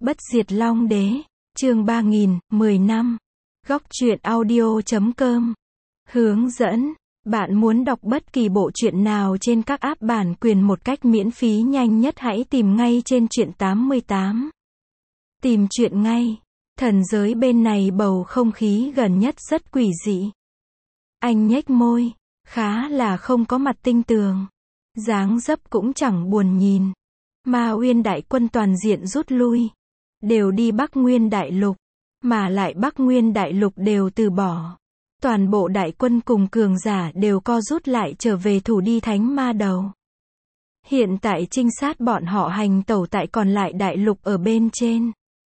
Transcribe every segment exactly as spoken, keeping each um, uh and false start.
Bất diệt long đế, chương ba nghìn, mười năm. Góc truyện audio chấm com. Hướng dẫn, bạn muốn đọc bất kỳ bộ truyện nào trên các app bản quyền một cách miễn phí nhanh nhất hãy tìm ngay trên truyện tám mươi tám. Tìm truyện ngay. Thần giới bên này bầu không khí gần nhất rất quỷ dị. Anh nhếch môi, khá là không có mặt tinh tường. Dáng dấp cũng chẳng buồn nhìn. Ma Uyên đại quân toàn diện rút lui. Đều đi Bắc Nguyên đại lục. Mà lại Bắc Nguyên đại lục đều từ bỏ. Toàn bộ đại quân cùng cường giả đều co rút lại trở về thủ đi Thánh Ma Đầu. Hiện tại trinh sát bọn họ hành tẩu tại còn lại đại lục ở bên trên.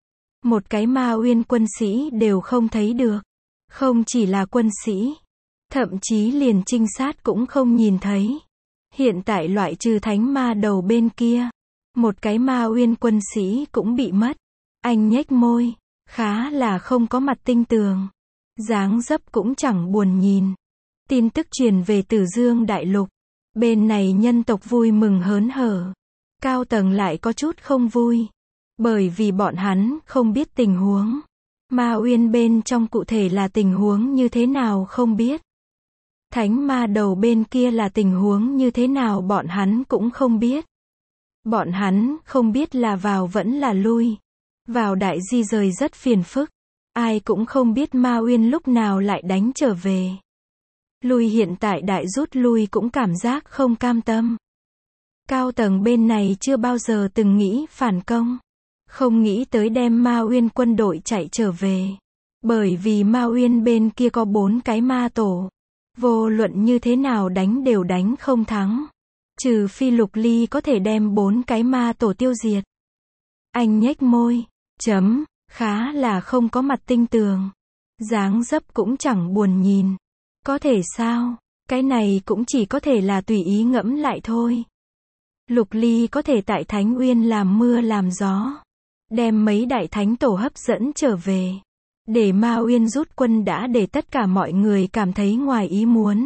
Một cái Ma Uyên quân sĩ đều không thấy được. Không chỉ là quân sĩ. Thậm chí liền trinh sát cũng không nhìn thấy. Hiện tại loại trừ Thánh Ma Đầu bên kia. Một cái Ma Uyên quân sĩ cũng bị mất. Anh nhếch môi. Khá là không có mặt tinh tường. Dáng dấp cũng chẳng buồn nhìn. Tin tức truyền về Tử Dương đại lục. Bên này nhân tộc vui mừng hớn hở. Cao tầng lại có chút không vui. Bởi vì bọn hắn không biết tình huống. Ma Uyên bên trong cụ thể là tình huống như thế nào không biết. Thánh Ma Đầu bên kia là tình huống như thế nào bọn hắn cũng không biết. Bọn hắn không biết là vào vẫn là lui. Vào đại di rời rất phiền phức. Ai cũng không biết Ma Uyên lúc nào lại đánh trở về. Lui hiện tại đại rút lui cũng cảm giác không cam tâm. Cao tầng bên này chưa bao giờ từng nghĩ phản công. Không nghĩ tới đem Ma Uyên quân đội chạy trở về. Bởi vì Ma Uyên bên kia có bốn cái ma tổ. Vô luận như thế nào đánh đều đánh không thắng. Trừ phi Lục Ly có thể đem bốn cái ma tổ tiêu diệt. Anh nhếch môi. Chấm, khá là không có mặt tinh tường. Dáng dấp cũng chẳng buồn nhìn. Có thể sao? Cái này cũng chỉ có thể là tùy ý ngẫm lại thôi. Lục Ly có thể tại Thánh Uyên làm mưa làm gió. Đem mấy đại thánh tổ hấp dẫn trở về. Để Ma Uyên rút quân đã để tất cả mọi người cảm thấy ngoài ý muốn.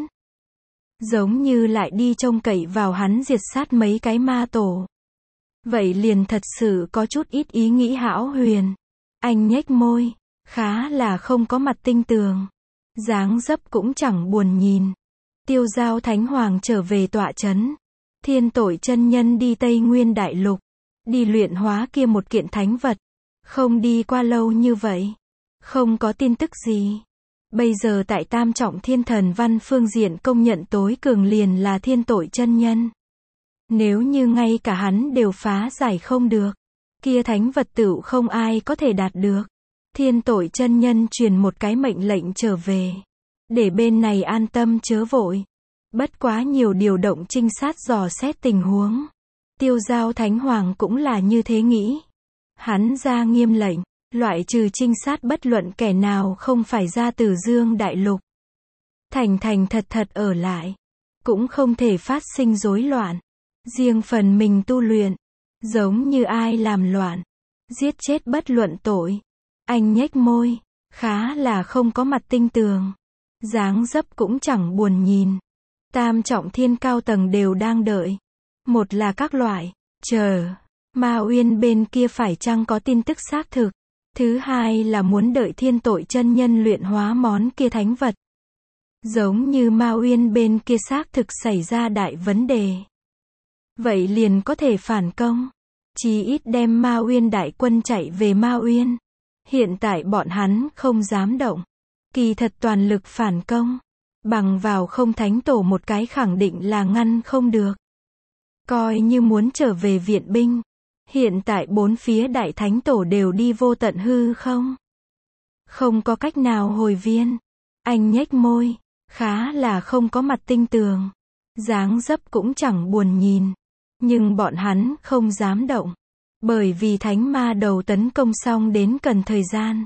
Giống như lại đi trông cậy vào hắn diệt sát mấy cái ma tổ. Vậy liền thật sự có chút ít ý nghĩ hão huyền. Anh nhếch môi. Khá là không có mặt tinh tường. Dáng dấp cũng chẳng buồn nhìn. Tiêu Giao Thánh Hoàng trở về tọa chấn. Thiên Tội chân nhân đi Tây Nguyên đại lục. Đi luyện hóa kia một kiện thánh vật. Không đi qua lâu như vậy. Không có tin tức gì. Bây giờ tại Tam Trọng Thiên Thần Văn phương diện công nhận tối cường liền là Thiên Tội chân nhân. Nếu như ngay cả hắn đều phá giải không được. Kia thánh vật tựu không ai có thể đạt được. Thiên Tội chân nhân truyền một cái mệnh lệnh trở về. Để bên này an tâm chớ vội. Bất quá nhiều điều động trinh sát dò xét tình huống. Tiêu Giao Thánh Hoàng cũng là như thế nghĩ. Hắn ra nghiêm lệnh. Loại trừ trinh sát bất luận kẻ nào không phải ra Tử Dương đại lục. Thành thành thật thật ở lại. Cũng không thể phát sinh rối loạn. Riêng phần mình tu luyện. Giống như ai làm loạn. Giết chết bất luận tội. Anh nhếch môi. Khá là không có mặt tinh tường. Dáng dấp cũng chẳng buồn nhìn. Tam Trọng Thiên cao tầng đều đang đợi. Một là các loại. Chờ. Ma Uyên bên kia phải chăng có tin tức xác thực. Thứ hai là muốn đợi Thiên Tội chân nhân luyện hóa món kia thánh vật. Giống như Ma Uyên bên kia xác thực xảy ra đại vấn đề. Vậy liền có thể phản công. Chí ít đem Ma Uyên đại quân chạy về Ma Uyên. Hiện tại bọn hắn không dám động. Kỳ thật toàn lực phản công. Bằng vào không thánh tổ một cái khẳng định là ngăn không được. Coi như muốn trở về viện binh. Hiện tại bốn phía đại thánh tổ đều đi vô tận hư không? Không có cách nào hồi viên. Anh nhếch môi. Khá là không có mặt tinh tường. Dáng dấp cũng chẳng buồn nhìn. Nhưng bọn hắn không dám động. Bởi vì Thánh Ma Đầu tấn công xong đến cần thời gian.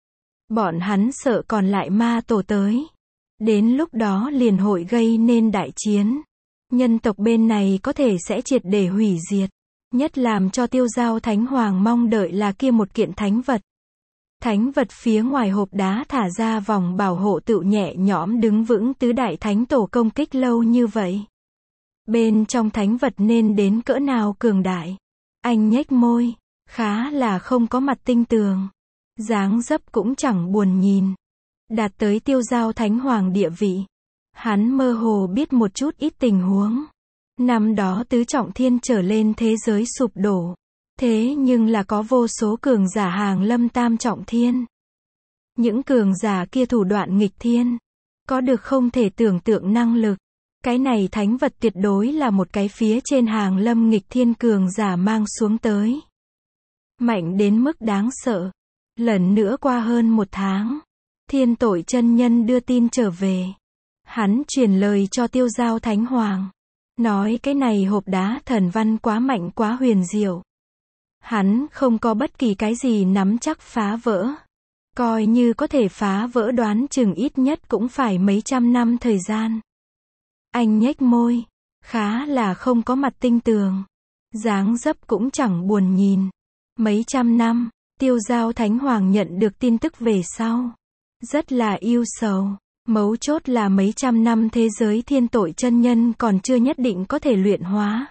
Bọn hắn sợ còn lại ma tổ tới. Đến lúc đó liền hội gây nên đại chiến. Nhân tộc bên này có thể sẽ triệt để hủy diệt. Nhất làm cho Tiêu Giao Thánh Hoàng mong đợi là kia một kiện thánh vật. Thánh vật phía ngoài hộp đá thả ra vòng bảo hộ tựu nhẹ nhõm đứng vững tứ đại thánh tổ công kích lâu như vậy. Bên trong thánh vật nên đến cỡ nào cường đại. Anh nhếch môi. khá là không có mặt tinh tường. Dáng dấp cũng chẳng buồn nhìn. Đạt tới tiêu giao thánh hoàng địa vị. Hắn mơ hồ biết một chút ít tình huống. Năm đó tứ trọng thiên trở lên thế giới sụp đổ. Thế nhưng là có vô số cường giả hàng lâm tam trọng thiên. Những cường giả kia thủ đoạn nghịch thiên. Có được không thể tưởng tượng năng lực. Cái này thánh vật tuyệt đối là một cái phía trên hàng lâm nghịch thiên cường giả mang xuống tới. Mạnh đến mức đáng sợ. Lần nữa qua hơn một tháng. Thiên Tội chân nhân đưa tin trở về. Hắn truyền lời cho tiêu giao thánh hoàng. Nói cái này hộp đá thần văn quá mạnh quá huyền diệu. Hắn không có bất kỳ cái gì nắm chắc phá vỡ. Coi như có thể phá vỡ đoán chừng ít nhất cũng phải mấy trăm năm thời gian. Anh nhếch môi. Khá là không có mặt tinh tường. Dáng dấp cũng chẳng buồn nhìn. Mấy trăm năm, tiêu giao thánh hoàng nhận được tin tức về sau. Rất là ưu sầu. Mấu chốt là mấy trăm năm thế giới thiên tội chân nhân còn chưa nhất định có thể luyện hóa.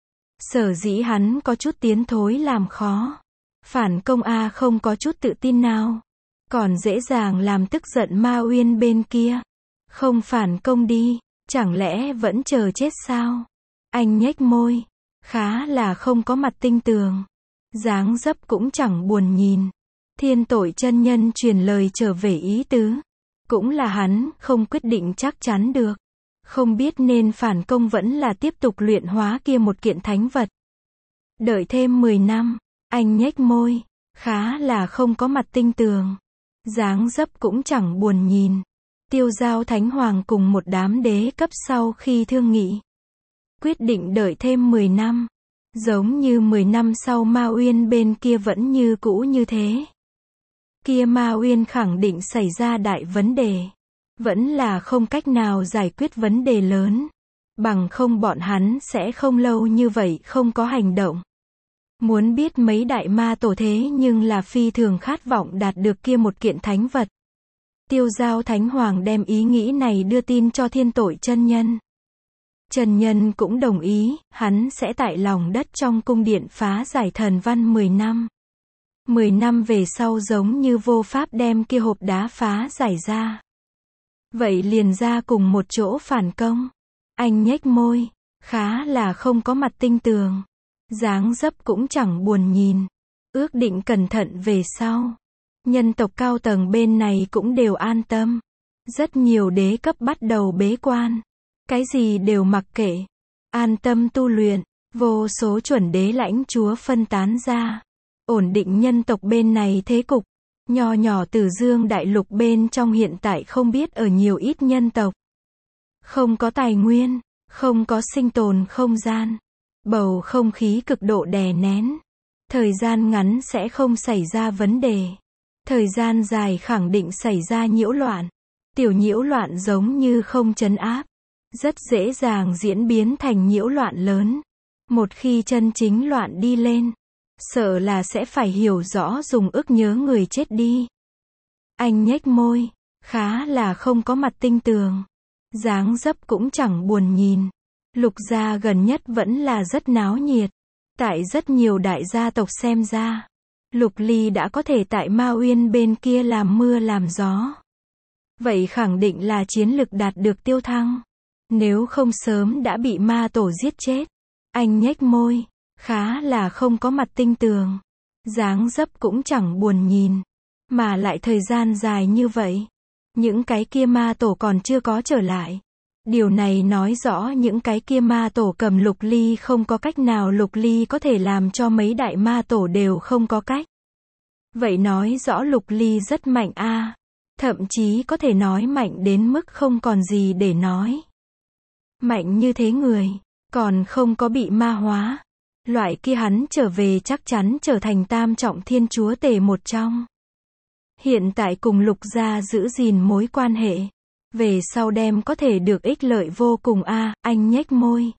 Sở dĩ hắn có chút tiến thối làm khó. Phản công A không có chút tự tin nào. Còn dễ dàng làm tức giận Ma Uyên bên kia. Không phản công đi, chẳng lẽ vẫn chờ chết sao? Anh nhếch môi. Khá là không có mặt tinh tường. Dáng dấp cũng chẳng buồn nhìn. Thiên Tội chân nhân truyền lời trở về ý tứ. Cũng là hắn không quyết định chắc chắn được. Không biết nên phản công vẫn là tiếp tục luyện hóa kia một kiện thánh vật. Đợi thêm mười năm, anh nhếch môi. Khá là không có mặt tinh tường. Dáng dấp cũng chẳng buồn nhìn. Tiêu giao thánh hoàng cùng một đám đế cấp sau khi thương nghị. Quyết định đợi thêm mười năm. Giống như mười năm sau Ma Uyên bên kia vẫn như cũ như thế. Kia Ma Uyên khẳng định xảy ra đại vấn đề. Vẫn là không cách nào giải quyết vấn đề lớn. Bằng không bọn hắn sẽ không lâu như vậy không có hành động. Muốn biết mấy đại ma tổ thế nhưng là phi thường khát vọng đạt được kia một kiện thánh vật. Tiêu giao thánh hoàng đem ý nghĩ này đưa tin cho Thiên Tội chân nhân. Chân nhân cũng đồng ý, hắn sẽ tại lòng đất trong cung điện phá giải thần văn mười năm. mười năm về sau giống như vô pháp đem kia hộp đá phá giải ra. Vậy liền ra cùng một chỗ phản công. Anh nhếch môi. Khá là không có mặt tinh tường. Dáng dấp cũng chẳng buồn nhìn. Ước định cẩn thận về sau. Nhân tộc cao tầng bên này cũng đều an tâm. Rất nhiều đế cấp bắt đầu bế quan. Cái gì đều mặc kệ. An tâm tu luyện. Vô số chuẩn đế lãnh chúa phân tán ra. Ổn định nhân tộc bên này thế cục. Nho nhỏ Tử Dương đại lục bên trong hiện tại không biết ở nhiều ít nhân tộc. Không có tài nguyên, không có sinh tồn không gian. Bầu không khí cực độ đè nén. Thời gian ngắn sẽ không xảy ra vấn đề. Thời gian dài khẳng định xảy ra nhiễu loạn. Tiểu nhiễu loạn giống như không trấn áp. Rất dễ dàng diễn biến thành nhiễu loạn lớn. Một khi chân chính loạn đi lên. Sợ là sẽ phải hiểu rõ dùng ức nhớ người chết đi. Anh nhếch môi. Khá là không có mặt tinh tường. Dáng dấp cũng chẳng buồn nhìn. Lục gia gần nhất vẫn là rất náo nhiệt. Tại rất nhiều đại gia tộc xem ra. Lục Ly đã có thể tại Ma Uyên bên kia làm mưa làm gió. Vậy khẳng định là chiến lực đạt được tiêu thăng. Nếu không sớm đã bị ma tổ giết chết. Anh nhếch môi. Khá là không có mặt tinh tường. Dáng dấp cũng chẳng buồn nhìn. Mà lại thời gian dài như vậy. Những cái kia ma tổ còn chưa có trở lại. Điều này nói rõ những cái kia ma tổ cầm Lục Ly không có cách nào Lục Ly có thể làm cho mấy đại ma tổ đều không có cách. Vậy nói rõ Lục Ly rất mạnh a, à. Thậm chí có thể nói mạnh đến mức không còn gì để nói. Mạnh như thế người, còn không có bị ma hóa. Loại kia hắn trở về chắc chắn trở thành tam trọng thiên chúa tể một trong. Hiện tại cùng Lục gia giữ gìn mối quan hệ. Về sau đem có thể được ích lợi vô cùng a, à, anh nhếch môi.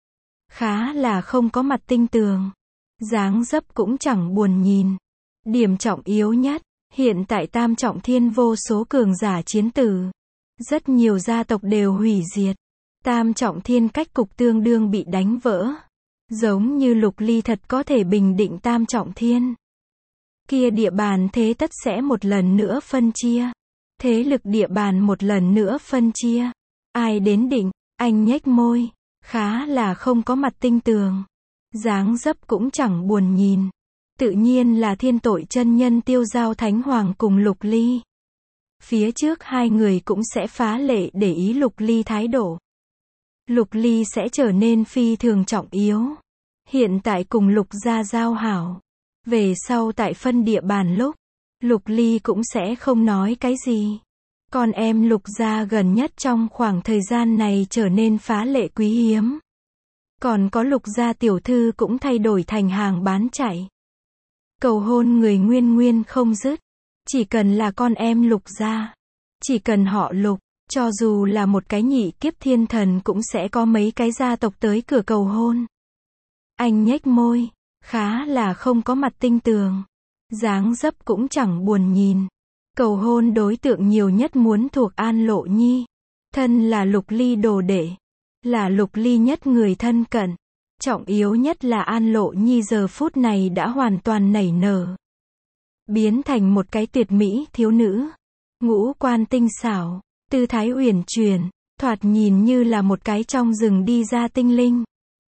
Khá là không có mặt tinh tường. Dáng dấp cũng chẳng buồn nhìn. Điểm trọng yếu nhất, hiện tại tam trọng thiên vô số cường giả chiến tử. Rất nhiều gia tộc đều hủy diệt. Tam trọng thiên cách cục tương đương bị đánh vỡ. Giống như Lục Ly thật có thể bình định Tam Trọng Thiên. Kia địa bàn thế tất sẽ một lần nữa phân chia. Thế lực địa bàn một lần nữa phân chia. Ai đến định, anh nhếch môi, khá là không có mặt tinh tường. Dáng dấp cũng chẳng buồn nhìn. Tự nhiên là Thiên Tội chân nhân Tiêu Giao Thánh Hoàng cùng Lục Ly. Phía trước hai người cũng sẽ phá lệ để ý Lục Ly thái độ. Lục Ly sẽ trở nên phi thường trọng yếu. Hiện tại cùng Lục gia giao hảo. Về sau tại phân địa bàn lúc, Lục Ly cũng sẽ không nói cái gì. Con em Lục gia gần nhất trong khoảng thời gian này trở nên phá lệ quý hiếm. Còn có Lục gia tiểu thư cũng thay đổi thành hàng bán chạy. Cầu hôn người nguyên nguyên không dứt. Chỉ cần là con em Lục gia, chỉ cần họ Lục, cho dù là một cái nhị kiếp thiên thần cũng sẽ có mấy cái gia tộc tới cửa cầu hôn. Anh nhếch môi, khá là không có mặt tinh tường. Dáng dấp cũng chẳng buồn nhìn. Cầu hôn đối tượng nhiều nhất muốn thuộc An Lộ Nhi. Thân là Lục Ly đồ đệ. Là Lục Ly nhất người thân cận. Trọng yếu nhất là An Lộ Nhi giờ phút này đã hoàn toàn nảy nở. Biến thành một cái tuyệt mỹ thiếu nữ. Ngũ quan tinh xảo, tư thái uyển chuyển, thoạt nhìn như là một cái trong rừng đi ra tinh linh.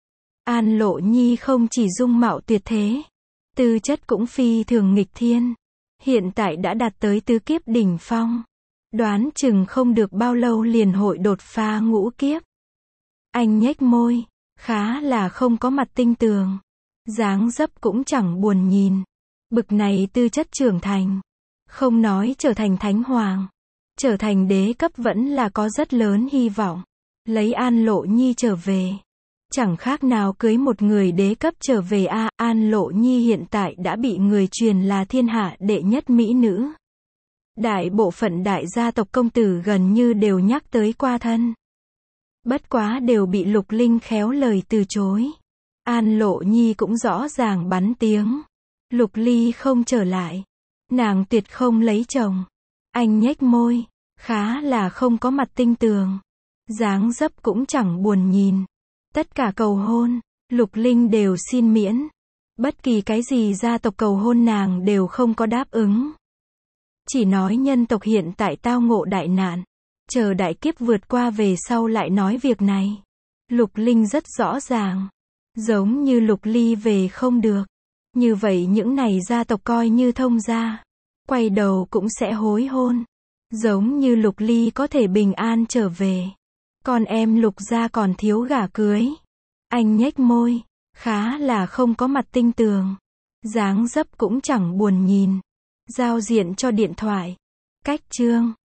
An Lộ Nhi không chỉ dung mạo tuyệt thế, tư chất cũng phi thường nghịch thiên. Hiện tại đã đạt tới tứ kiếp đỉnh phong. Đoán chừng không được bao lâu liền hội đột phá ngũ kiếp. Anh nhếch môi, khá là không có mặt tinh tường. Dáng dấp cũng chẳng buồn nhìn. Bực này tư chất trưởng thành. Không nói trở thành thánh hoàng. Trở thành đế cấp vẫn là có rất lớn hy vọng. Lấy An Lộ Nhi trở về. Chẳng khác nào cưới một người đế cấp trở về a. À, An Lộ Nhi hiện tại đã bị người truyền là thiên hạ đệ nhất mỹ nữ. Đại bộ phận đại gia tộc công tử gần như đều nhắc tới qua thân. Bất quá đều bị Lục Linh khéo lời từ chối. An Lộ Nhi cũng rõ ràng bắn tiếng. Lục Ly không trở lại. Nàng tuyệt không lấy chồng. Anh nhếch môi, khá là không có mặt tinh tường. Dáng dấp cũng chẳng buồn nhìn. Tất cả cầu hôn, Lục Linh đều xin miễn. Bất kỳ cái gì gia tộc cầu hôn nàng đều không có đáp ứng. Chỉ nói nhân tộc hiện tại tao ngộ đại nạn. Chờ đại kiếp vượt qua về sau lại nói việc này. Lục Linh rất rõ ràng. Giống như Lục Ly về không được. Như vậy những này gia tộc coi như thông gia. Quay đầu cũng sẽ hối hôn. Giống như Lục Ly có thể bình an trở về. Con em Lục gia còn thiếu gả cưới. Anh nhếch môi, khá là không có mặt tinh tường. Dáng dấp cũng chẳng buồn nhìn. Giao diện cho điện thoại. Cách chương